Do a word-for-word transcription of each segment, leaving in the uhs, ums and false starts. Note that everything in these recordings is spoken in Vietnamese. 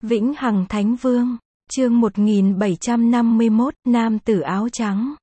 Vĩnh Hằng Thánh Vương, chương một nghìn bảy trăm năm mươi mốt, Nam tử áo trắng.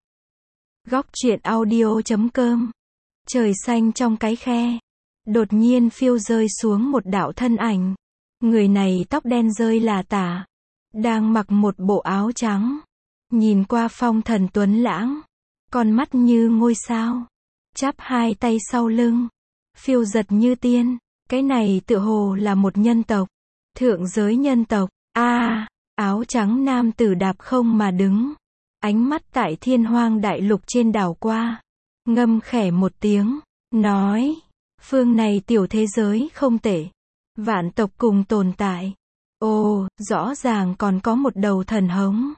Góc truyện audio chấm com. Trời xanh trong cái khe. Đột nhiên phiêu rơi xuống một đạo thân ảnh. Người này tóc đen rơi là tả. Đang mặc một bộ áo trắng. Nhìn qua phong thần tuấn lãng. Con mắt như ngôi sao. Chắp hai tay sau lưng. Phiêu giật như tiên. Cái này tựa hồ là một nhân tộc. Thượng giới nhân tộc. A à, áo trắng nam tử đạp không mà đứng. Ánh mắt tại thiên hoang đại lục trên đảo qua. Ngâm khẽ một tiếng. Nói. Phương này tiểu thế giới không tệ. Vạn tộc cùng tồn tại. Ồ, rõ ràng còn có một đầu thần hống.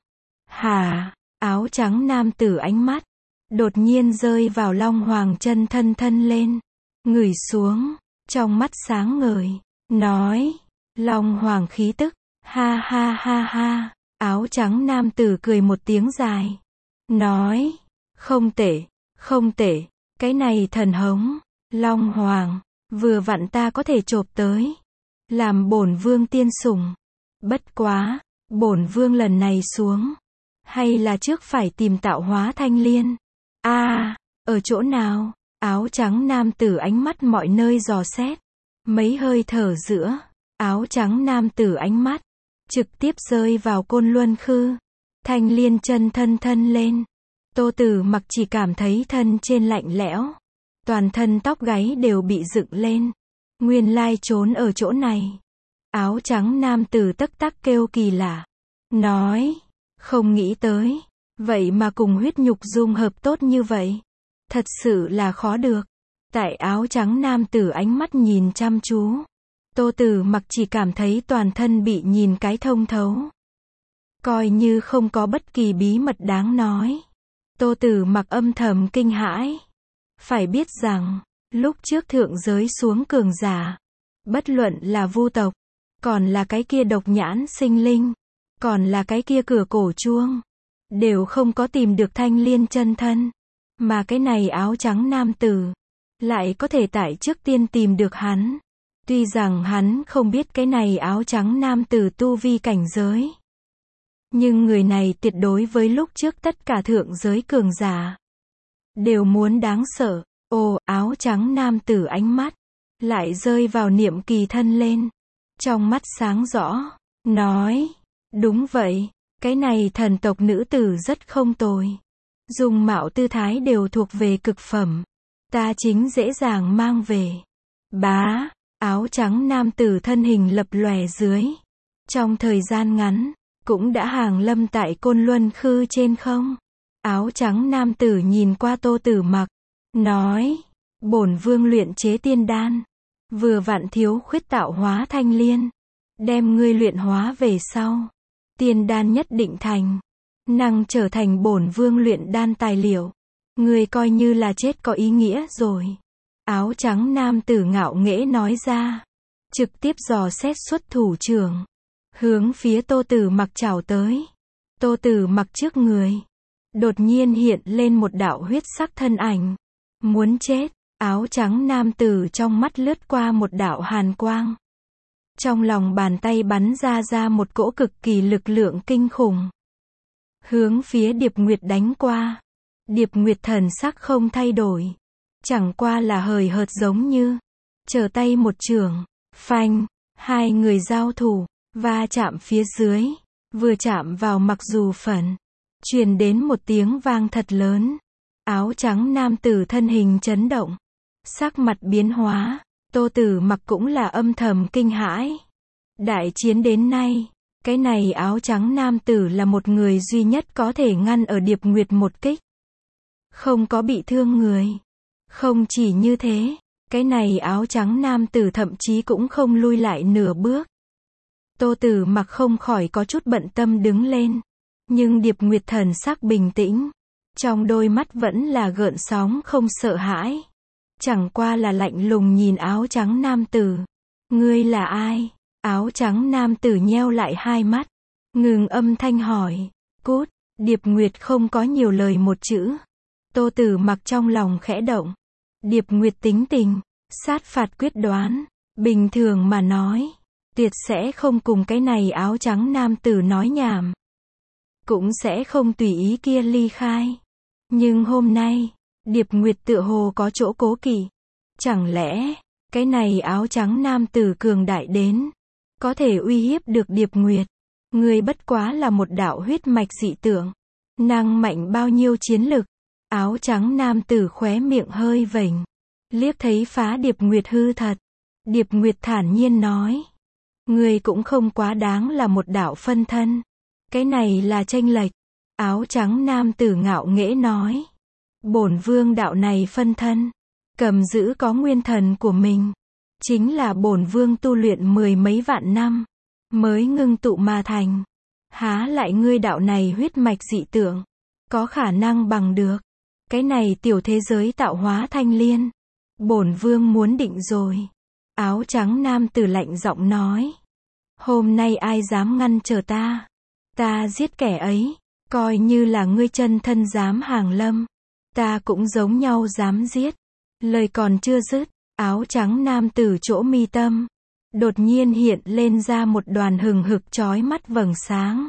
Hà, áo trắng nam tử ánh mắt. Đột nhiên rơi vào Long Hoàng chân thân thân lên. Ngửi xuống. Trong mắt sáng ngời. Nói. Long Hoàng khí tức. Ha ha ha ha. Áo trắng nam tử cười một tiếng dài. Nói. Không tệ. Không tệ. Cái này thần hống. Long Hoàng. Vừa vặn ta có thể chộp tới. Làm bổn vương tiên sủng. Bất quá. Bổn vương lần này xuống. Hay là trước phải tìm tạo hóa thanh liên. A à, ở chỗ nào? Áo trắng nam tử ánh mắt mọi nơi dò xét. Mấy hơi thở giữa. Áo trắng nam tử ánh mắt. Trực tiếp rơi vào Côn Luân Khư. Thanh liên chân thân thân lên. Tô Tử Mặc chỉ cảm thấy thân trên lạnh lẽo. Toàn thân tóc gáy đều bị dựng lên. Nguyên lai trốn ở chỗ này. Áo trắng nam tử tắc tắc kêu kỳ lạ. Nói. Không nghĩ tới. Vậy mà cùng huyết nhục dung hợp tốt như vậy. Thật sự là khó được. Tại áo trắng nam tử ánh mắt nhìn chăm chú. Tô Tử Mặc chỉ cảm thấy toàn thân bị nhìn cái thông thấu. Coi như không có bất kỳ bí mật đáng nói. Tô Tử Mặc âm thầm kinh hãi. Phải biết rằng, lúc trước thượng giới xuống cường giả. Bất luận là vu tộc, còn là cái kia độc nhãn sinh linh, còn là cái kia cửa cổ chuông. Đều không có tìm được thanh liên chân thân. Mà cái này áo trắng nam tử. Lại có thể tại trước tiên tìm được hắn. Tuy rằng hắn không biết cái này áo trắng nam tử tu vi cảnh giới. Nhưng người này tuyệt đối với lúc trước tất cả thượng giới cường giả. Đều muốn đáng sợ. Ồ, áo trắng nam tử ánh mắt. Lại rơi vào Niệm Kỳ thân lên. Trong mắt sáng rõ. Nói. Đúng vậy. Cái này thần tộc nữ tử rất không tồi. Dung mạo tư thái đều thuộc về cực phẩm. Ta chính dễ dàng mang về. Bá. Áo trắng nam tử thân hình lập lòe dưới. Trong thời gian ngắn. Cũng đã hàng lâm tại Côn Luân Khư trên không. Áo trắng nam tử nhìn qua Tô Tử Mặc. Nói. Bổn vương luyện chế tiên đan. Vừa vặn thiếu khuyết tạo hóa thanh liên. Đem ngươi luyện hóa về sau. Tiên đan nhất định thành. Năng trở thành bổn vương luyện đan tài liệu. Ngươi coi như là chết có ý nghĩa rồi. Áo trắng nam tử ngạo nghễ nói ra. Trực tiếp dò xét xuất thủ trưởng. Hướng phía Tô Tử Mặc chào tới. Tô Tử Mặc trước người. Đột nhiên hiện lên một đạo huyết sắc thân ảnh. Muốn chết. Áo trắng nam tử trong mắt lướt qua một đạo hàn quang. Trong lòng bàn tay bắn ra ra một cỗ cực kỳ lực lượng kinh khủng. Hướng phía Điệp Nguyệt đánh qua. Điệp Nguyệt thần sắc không thay đổi. Chẳng qua là hời hợt giống như. Trở tay một chưởng. Phanh. Hai người giao thủ. Va chạm phía dưới. Vừa chạm vào mặc dù phần. Truyền đến một tiếng vang thật lớn. Áo trắng nam tử thân hình chấn động. Sắc mặt biến hóa. Tô Tử Mặc cũng là âm thầm kinh hãi. Đại chiến đến nay. Cái này áo trắng nam tử là một người duy nhất có thể ngăn ở Điệp Nguyệt một kích. Không có bị thương người. Không chỉ như thế. Cái này áo trắng nam tử thậm chí cũng không lui lại nửa bước. Tô Tử Mặc không khỏi có chút bận tâm đứng lên. Nhưng Điệp Nguyệt thần sắc bình tĩnh. Trong đôi mắt vẫn là gợn sóng không sợ hãi. Chẳng qua là lạnh lùng nhìn áo trắng nam tử. Ngươi là ai? Áo trắng nam tử nheo lại hai mắt. Ngừng âm thanh hỏi. Cút. Điệp Nguyệt không có nhiều lời một chữ. Tô Tử Mặc trong lòng khẽ động. Điệp Nguyệt tính tình. Sát phạt quyết đoán. Bình thường mà nói. tuyệt sẽ không cùng cái này áo trắng nam tử nói nhảm. Cũng sẽ không tùy ý kia ly khai. Nhưng hôm nay, Điệp Nguyệt tựa hồ có chỗ cố kỵ. Chẳng lẽ, cái này áo trắng nam tử cường đại đến, có thể uy hiếp được Điệp Nguyệt. Người bất quá là một đạo huyết mạch dị tượng. Năng mạnh bao nhiêu chiến lực. Áo trắng nam tử khóe miệng hơi vểnh. Liếc thấy phá Điệp Nguyệt hư thật. Điệp Nguyệt thản nhiên nói. Người cũng không quá đáng là một đạo phân thân. Cái này là chênh lệch. Áo trắng nam tử ngạo nghễ nói. Bổn vương đạo này phân thân. Cầm giữ có nguyên thần của mình. Chính là bổn vương tu luyện mười mấy vạn năm. Mới ngưng tụ mà thành. Há lại ngươi đạo này huyết mạch dị tượng. Có khả năng bằng được. Cái này tiểu thế giới tạo hóa thanh liên. Bổn vương muốn định rồi. Áo trắng nam tử lạnh giọng nói. Hôm nay ai dám ngăn trở ta. Ta giết kẻ ấy. Coi như là ngươi chân thân dám hàng lâm. Ta cũng giống nhau dám giết. Lời còn chưa dứt. Áo trắng nam tử chỗ mi tâm. Đột nhiên hiện lên ra một đoàn hừng hực chói mắt vầng sáng.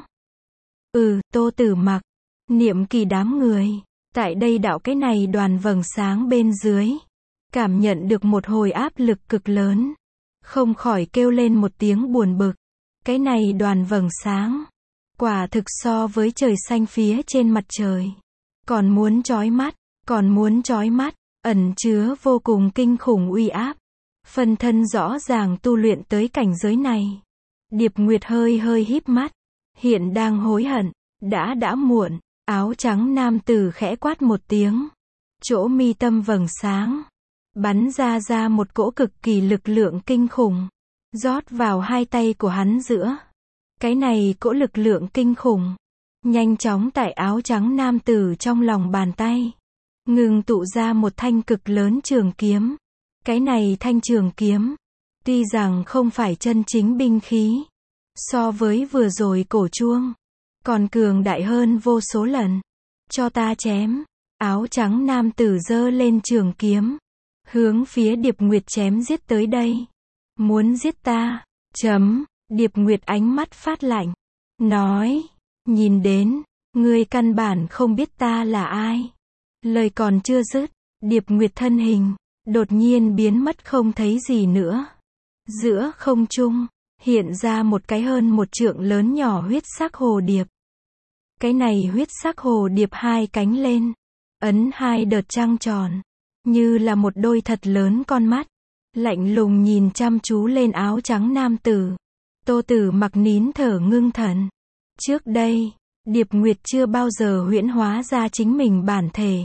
Ừ, Tô Tử Mặc. Niệm Kỳ đám người. Tại đây đạo cái này đoàn vầng sáng bên dưới. Cảm nhận được một hồi áp lực cực lớn. Không khỏi kêu lên một tiếng buồn bực. Cái này đoàn vầng sáng. Quả thực so với trời xanh phía trên mặt trời. Còn muốn chói mắt. Còn muốn chói mắt. Ẩn chứa vô cùng kinh khủng uy áp. Phân thân rõ ràng tu luyện tới cảnh giới này. Điệp Nguyệt hơi hơi híp mắt. Hiện đang hối hận. Đã đã muộn. Áo trắng nam tử khẽ quát một tiếng. Chỗ mi tâm vầng sáng. Bắn ra ra một cỗ cực kỳ lực lượng kinh khủng. Rót vào hai tay của hắn giữa. Cái này cỗ lực lượng kinh khủng. Nhanh chóng tại áo trắng nam tử trong lòng bàn tay. Ngừng tụ ra một thanh cực lớn trường kiếm. Cái này thanh trường kiếm. Tuy rằng không phải chân chính binh khí. So với vừa rồi cổ chuông. Còn cường đại hơn vô số lần. Cho ta chém. Áo trắng nam tử giơ lên trường kiếm. Hướng phía Điệp Nguyệt chém giết tới đây. Muốn giết ta. Chấm. Điệp Nguyệt ánh mắt phát lạnh. Nói. Nhìn đến. Ngươi căn bản không biết ta là ai. Lời còn chưa dứt. Điệp Nguyệt thân hình. Đột nhiên biến mất không thấy gì nữa. Giữa không trung. Hiện ra một cái hơn một trượng lớn nhỏ huyết sắc hồ điệp. Cái này huyết sắc hồ điệp hai cánh lên. Ấn hai đợt trăng tròn. Như là một đôi thật lớn con mắt. Lạnh lùng nhìn chăm chú lên áo trắng nam tử. Tô Tử Mặc nín thở ngưng thần. Trước đây, Điệp Nguyệt chưa bao giờ huyễn hóa ra chính mình bản thể.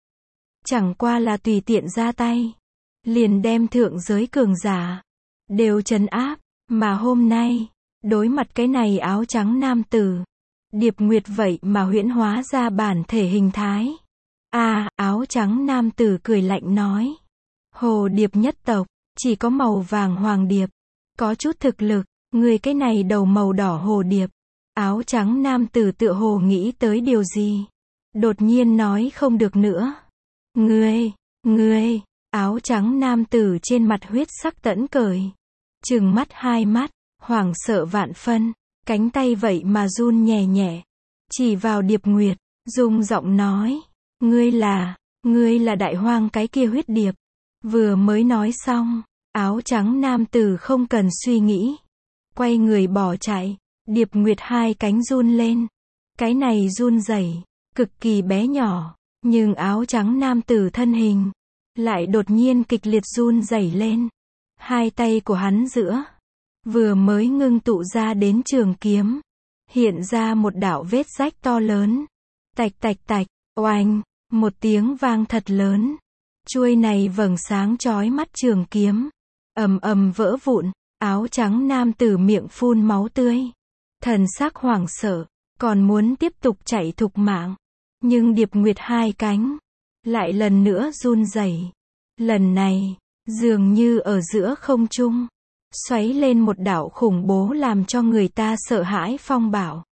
Chẳng qua là tùy tiện ra tay. Liền đem thượng giới cường giả. Đều trấn áp. Mà hôm nay, đối mặt cái này áo trắng nam tử. Điệp Nguyệt vậy mà huyễn hóa ra bản thể hình thái. À, áo trắng nam tử cười lạnh nói. Hồ điệp nhất tộc, chỉ có màu vàng hoàng điệp. Có chút thực lực, người cái này đầu màu đỏ hồ điệp. Áo trắng nam tử tựa hồ nghĩ tới điều gì. Đột nhiên nói không được nữa. Ngươi, ngươi, áo trắng nam tử trên mặt huyết sắc tẫn cởi. Trừng mắt hai mắt, hoảng sợ vạn phân. Cánh tay vậy mà run nhẹ nhẹ. Chỉ vào Điệp Nguyệt, rung giọng nói. Ngươi là, ngươi là đại hoang cái kia huyết điệp. Vừa mới nói xong, áo trắng nam tử không cần suy nghĩ. Quay người bỏ chạy, Điệp Nguyệt hai cánh run lên. Cái này run rẩy, cực kỳ bé nhỏ, nhưng áo trắng nam tử thân hình, lại đột nhiên kịch liệt run rẩy lên. Hai tay của hắn giữa, vừa mới ngưng tụ ra đến trường kiếm. Hiện ra một đạo vết rách to lớn. Tạch tạch tạch, oanh, một tiếng vang thật lớn. Chuôi này vầng sáng chói mắt trường kiếm. Ầm ầm vỡ vụn, áo trắng nam tử miệng phun máu tươi. Thần sắc hoảng sợ, còn muốn tiếp tục chạy thục mạng. Nhưng Điệp Nguyệt hai cánh, lại lần nữa run rẩy. Lần này, dường như ở giữa không trung. Xoáy lên một đạo khủng bố làm cho người ta sợ hãi phong bạo.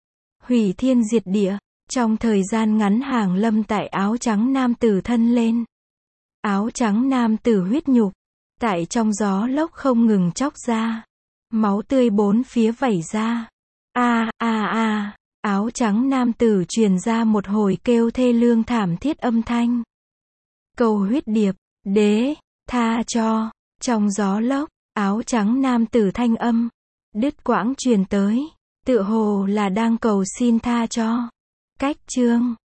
Hủy thiên diệt địa, trong thời gian ngắn hàng lâm tại áo trắng nam tử thân lên. Áo trắng nam tử huyết nhục, tại trong gió lốc không ngừng chóc ra. Máu tươi bốn phía vẩy ra. A a a, áo trắng nam tử truyền ra một hồi kêu thê lương thảm thiết âm thanh. Cầu huyết điệp, đế, tha cho. Trong gió lốc, áo trắng nam tử thanh âm đứt quãng truyền tới, tựa hồ là đang cầu xin tha cho. Cách chương